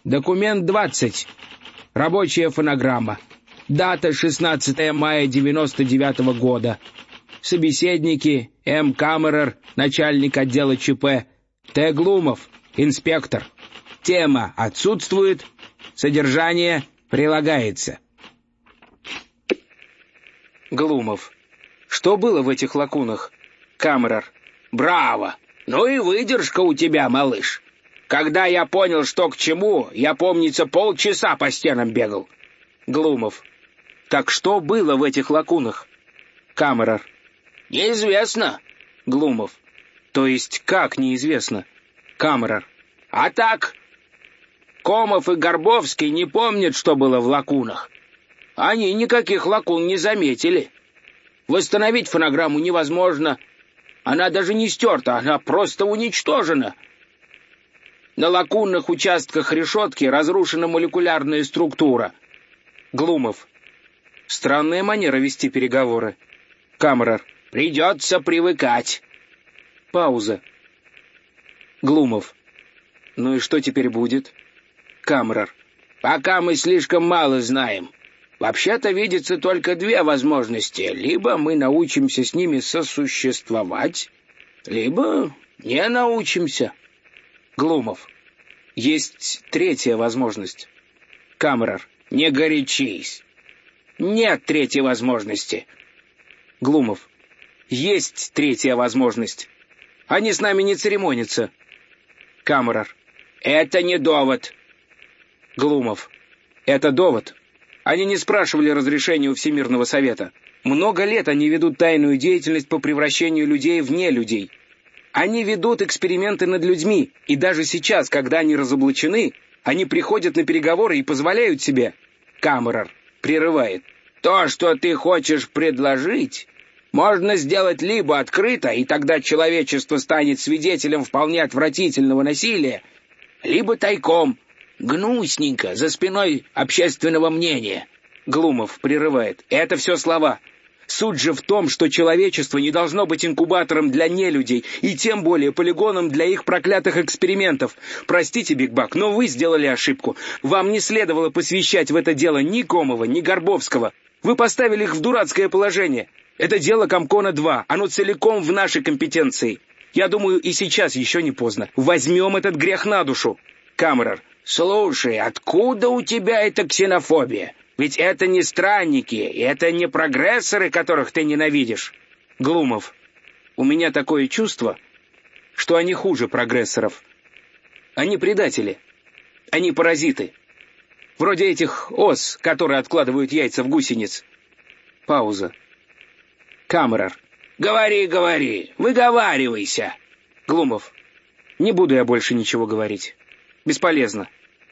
Документ 20. Рабочая фонограмма. Дата 16 мая 99-го года. Собеседники: М. Камерер, начальник отдела ЧП, Т. Глумов, инспектор. Тема отсутствует, содержание прилагается. Глумов. Что было в этих лакунах? Камерер. Браво! Ну и выдержка у тебя, малыш. Когда я понял, что к чему, я, помнится, полчаса по стенам бегал. Глумов. Так что было в этих лакунах? Камерер. Неизвестно. Глумов. То есть как неизвестно? Камерер. А так, Комов и Горбовский не помнят, что было в лакунах. Они никаких лакун не заметили. Восстановить фонограмму невозможно. Она даже не стерта, она просто уничтожена. На лакунных участках решетки разрушена молекулярная структура. Глумов. Странная манера вести переговоры. Камерер. Придется привыкать. Пауза. Глумов. Ну и что теперь будет? Камерер. Пока мы слишком мало знаем. Вообще-то видится только две возможности. Либо мы научимся с ними сосуществовать, либо не научимся. Глумов. Есть третья возможность. Камерер. Не горячись. Нет третьей возможности. Глумов. Есть третья возможность. Они с нами не церемонятся. Камерер. Это не довод. Глумов. Это довод. Они не спрашивали разрешения у Всемирного Совета. Много лет они ведут тайную деятельность по превращению людей в нелюдей. Они ведут эксперименты над людьми, и даже сейчас, когда они разоблачены, они приходят на переговоры и позволяют себе. Камерер прерывает. То, что ты хочешь предложить, можно сделать либо открыто, и тогда человечество станет свидетелем вполне отвратительного насилия, либо тайком, гнусненько, за спиной общественного мнения. Глумов прерывает. Это все слова. Суть же в том, что человечество не должно быть инкубатором для нелюдей, и тем более полигоном для их проклятых экспериментов. Простите, Биг Бак, но вы сделали ошибку. Вам не следовало посвящать в это дело ни Комова, ни Горбовского. Вы поставили их в дурацкое положение. Это дело Комкона-2, оно целиком в нашей компетенции. Я думаю, и сейчас еще не поздно. Возьмем этот грех на душу. Камерер. Слушай, откуда у тебя эта ксенофобия? Ведь это не странники, и это не прогрессоры, которых ты ненавидишь. Глумов. У меня такое чувство, что они хуже прогрессоров. Они предатели. Они паразиты. Вроде этих ос, которые откладывают яйца в гусениц. Пауза. Камерер. Говори, говори, выговаривайся. Глумов. Не буду я больше ничего говорить. Бесполезно.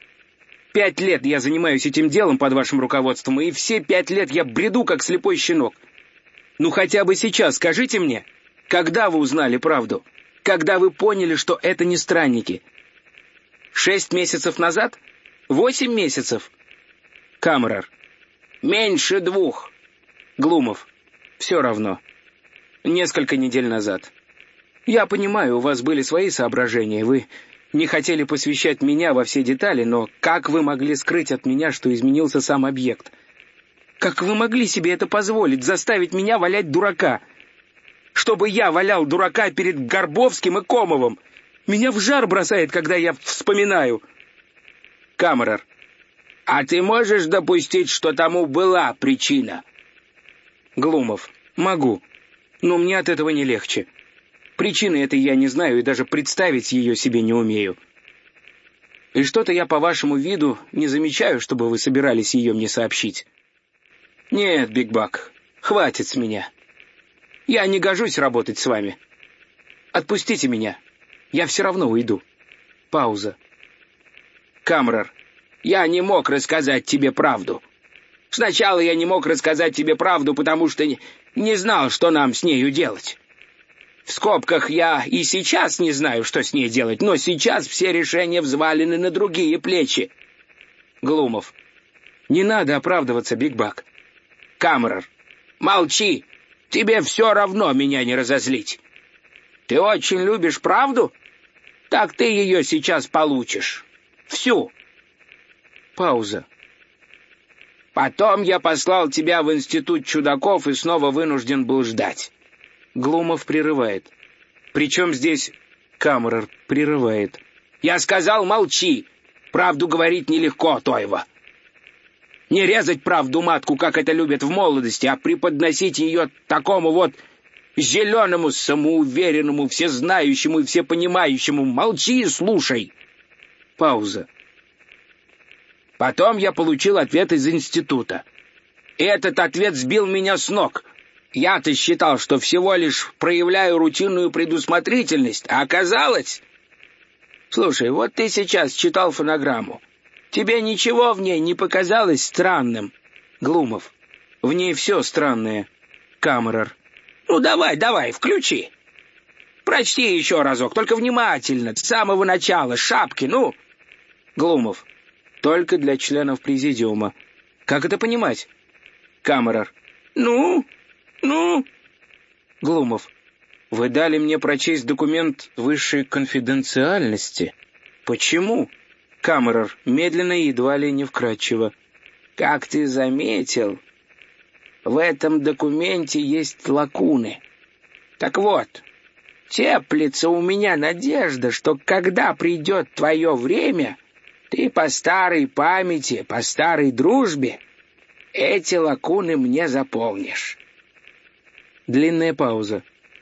5 лет я занимаюсь этим делом под вашим руководством, и все 5 лет я бреду, как слепой щенок. Ну хотя бы сейчас скажите мне, когда вы узнали правду? Когда вы поняли, что это не странники? 6 месяцев назад? 8 месяцев? Камерер. Меньше 2. Глумов. Все равно. Несколько недель назад. Я понимаю, у вас были свои соображения, вы не хотели посвящать меня во все детали, но как вы могли скрыть от меня, что изменился сам объект? Как вы могли себе это позволить, заставить меня валять дурака? Чтобы я валял дурака перед Горбовским и Комовым? Меня в жар бросает, когда я вспоминаю. Камерер. А ты можешь допустить, что тому была причина? Глумов. Могу. Но мне от этого не легче. Причины этой я не знаю и даже представить ее себе не умею. И что-то я по вашему виду не замечаю, чтобы вы собирались ее мне сообщить. Нет, Биг Бак, хватит с меня. Я не гожусь работать с вами. Отпустите меня. Я все равно уйду. Пауза. Камерер. Я не мог рассказать тебе правду. Сначала я не мог рассказать тебе правду, потому что не знал, что нам с нею делать. В скобках я и сейчас не знаю, что с ней делать, но сейчас все решения взвалены на другие плечи. Глумов. Не надо оправдываться, Биг Бак. Камерер. Молчи. Тебе все равно меня не разозлить. Ты очень любишь правду? Так ты ее сейчас получишь. Всю. Пауза. Потом я послал тебя в институт чудаков и снова вынужден был ждать. Глумов прерывает. Причем здесь Камерер прерывает. Я сказал, молчи. Правду говорить нелегко, Тойва. Не резать правду матку, как это любят в молодости, а преподносить ее такому вот зеленому, самоуверенному, всезнающему и всепонимающему. Молчи и слушай. Пауза. Потом я получил ответ из института. И этот ответ сбил меня с ног. Я-то считал, что всего лишь проявляю рутинную предусмотрительность, а оказалось... Слушай, вот ты сейчас читал фонограмму. Тебе ничего в ней не показалось странным? Глумов. В ней все странное. Камерер. Ну давай, включи. Прочти еще разок, только внимательно, с самого начала, шапки, ну. Глумов. Только для членов президиума. Как это понимать? Камерер. Ну. Глумов. Вы дали мне прочесть документ высшей конфиденциальности. Почему? Камерер. Медленно и едва ли не вкратчиво. Как ты заметил, в этом документе есть лакуны. Так вот, теплится у меня надежда, что когда придет твое время, ты по старой памяти, по старой дружбе эти лакуны мне заполнишь. Длинная пауза.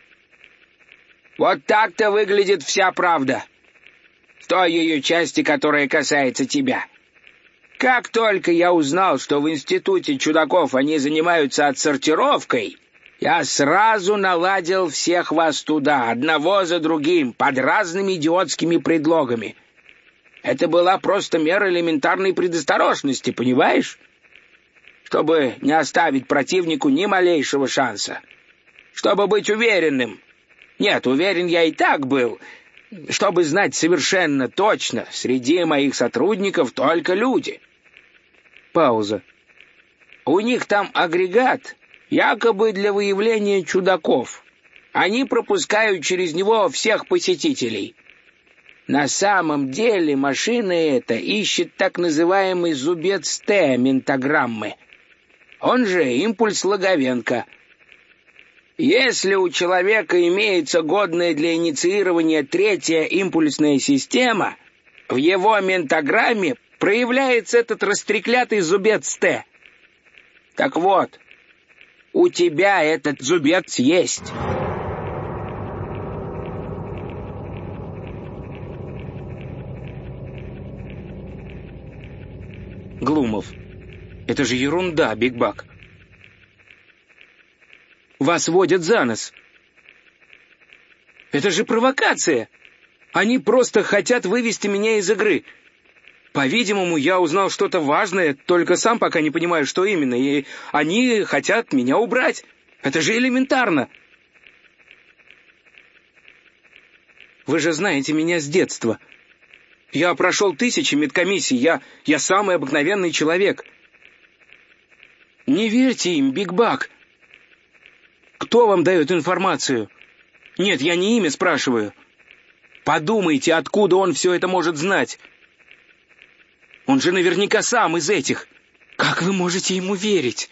Вот так-то выглядит вся правда. В той ее части, которая касается тебя. Как только я узнал, что в институте чудаков они занимаются отсортировкой, я сразу наладил всех вас туда, одного за другим, под разными идиотскими предлогами. Это была просто мера элементарной предосторожности, понимаешь? Чтобы не оставить противнику ни малейшего шанса. Чтобы быть уверенным. Нет, уверен я и так был. Чтобы знать совершенно точно, среди моих сотрудников только люди. Пауза. У них там агрегат, якобы для выявления чудаков. Они пропускают через него всех посетителей. На самом деле машина эта ищет так называемый зубец Т ментограммы. Он же импульс Логовенко. Если у человека имеется годная для инициирования третья импульсная система, в его ментограмме проявляется этот растреклятый зубец Т. Так вот, у тебя этот зубец есть. Глумов. Это же ерунда, Биг Бак. Вас водят за нос. Это же провокация. Они просто хотят вывести меня из игры. По-видимому, я узнал что-то важное, только сам пока не понимаю, что именно, и они хотят меня убрать. Это же элементарно. Вы же знаете меня с детства. Я прошел тысячи медкомиссий, я самый обыкновенный человек. Не верьте им, Биг Бак. Кто вам дает информацию? Нет, я не имя спрашиваю. Подумайте, откуда он все это может знать. Он же наверняка сам из этих. Как вы можете ему верить?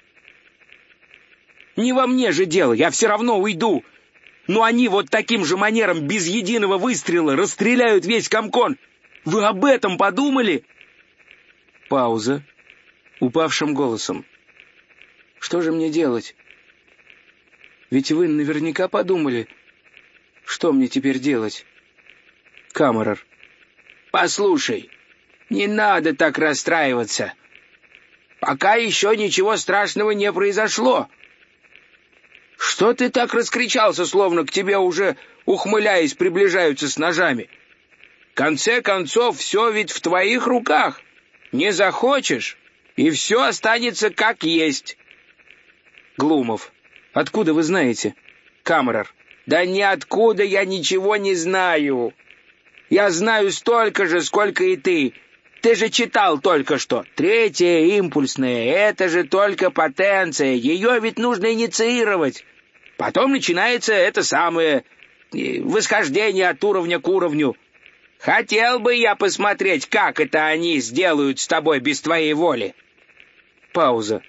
Не во мне же дело, я все равно уйду. Но они вот таким же манером, без единого выстрела, расстреляют весь Комкон. Вы об этом подумали? Пауза. Упавшим голосом. Что же мне делать? Ведь вы наверняка подумали, что мне теперь делать. Камерер. Послушай, не надо так расстраиваться. Пока еще ничего страшного не произошло. Что ты так раскричался, словно к тебе уже, ухмыляясь, приближаются с ножами? В конце концов, все ведь в твоих руках. Не захочешь, и все останется как есть. Глумов. Откуда вы знаете? Камерер. Да ниоткуда я ничего не знаю. Я знаю столько же, сколько и ты. Ты же читал только что. Третья импульсная — это же только потенция. Ее ведь нужно инициировать. Потом начинается это самое восхождение от уровня к уровню. Хотел бы я посмотреть, как это они сделают с тобой без твоей воли. Пауза.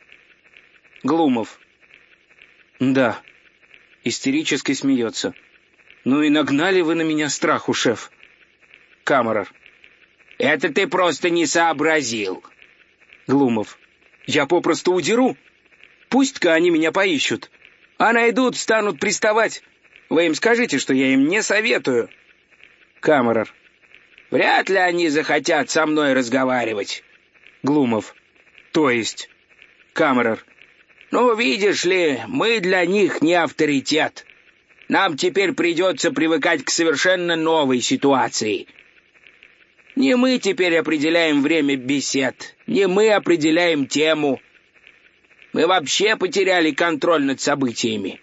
Глумов. Да. Истерически смеется. Ну и нагнали вы на меня страху, шеф. Камерер. Это ты просто не сообразил. Глумов. Я попросту удеру. Пусть-ка они меня поищут. А найдут, станут приставать. Вы им скажите, что я им не советую. Камерер. Вряд ли они захотят со мной разговаривать. Глумов. То есть? Камерер. Ну, видишь ли, мы для них не авторитет. Нам теперь придется привыкать к совершенно новой ситуации. Не мы теперь определяем время бесед, не мы определяем тему. Мы вообще потеряли контроль над событиями.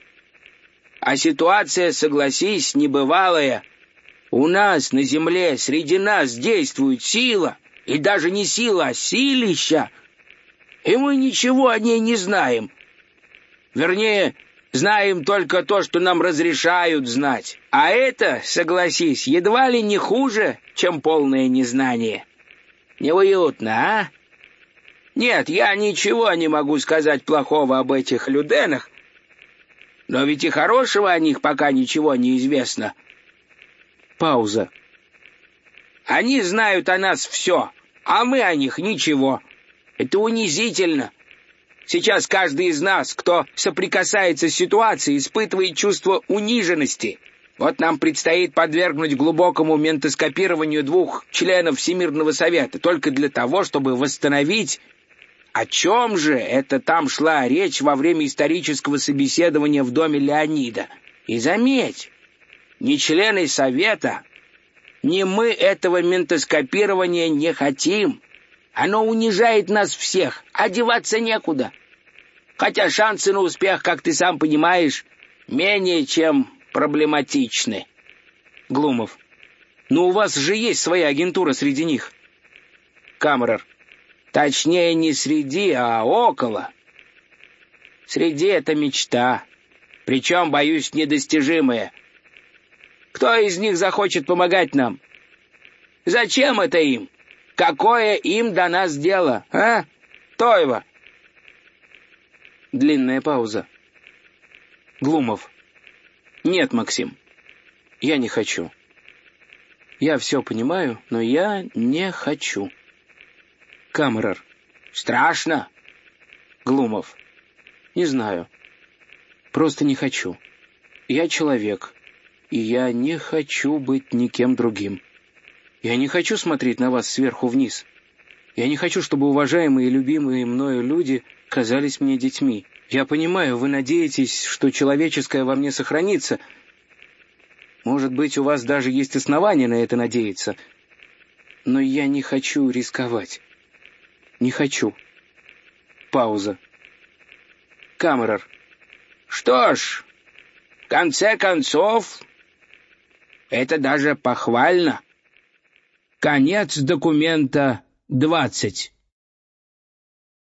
А ситуация, согласись, небывалая. У нас на земле, среди нас действует сила, и даже не сила, а силища. И мы ничего о ней не знаем. Вернее, знаем только то, что нам разрешают знать. А это, согласись, едва ли не хуже, чем полное незнание. Неуютно, а? Нет, я ничего не могу сказать плохого об этих люденах, но ведь и хорошего о них пока ничего не известно. Пауза. Они знают о нас все, а мы о них ничего. Это унизительно. Сейчас каждый из нас, кто соприкасается с ситуацией, испытывает чувство униженности. Вот нам предстоит подвергнуть глубокому ментоскопированию 2 членов Всемирного Совета, только для того, чтобы восстановить, о чем же это там шла речь во время исторического собеседования в доме Леонида. И заметь, ни члены Совета, ни мы этого ментоскопирования не хотим. Оно унижает нас всех, а деваться некуда. Хотя шансы на успех, как ты сам понимаешь, менее чем проблематичны. Глумов. Но у вас же есть своя агентура среди них. Камерер. Точнее, не среди, а около. Среди — это мечта. Причем, боюсь, недостижимая. Кто из них захочет помогать нам? Зачем это им? Какое им до нас дело, а? Тойва. Длинная пауза. Глумов. Нет, Максим, я не хочу. Я все понимаю, но я не хочу. Камерер. Страшно? Глумов. Не знаю. Просто не хочу. Я человек, и я не хочу быть никем другим. Я не хочу смотреть на вас сверху вниз. Я не хочу, чтобы уважаемые и любимые мною люди казались мне детьми. Я понимаю, вы надеетесь, что человеческое во мне сохранится. Может быть, у вас даже есть основания на это надеяться. Но я не хочу рисковать. Не хочу. Пауза. Камерер. Что ж, в конце концов, это даже похвально. Конец документа 20.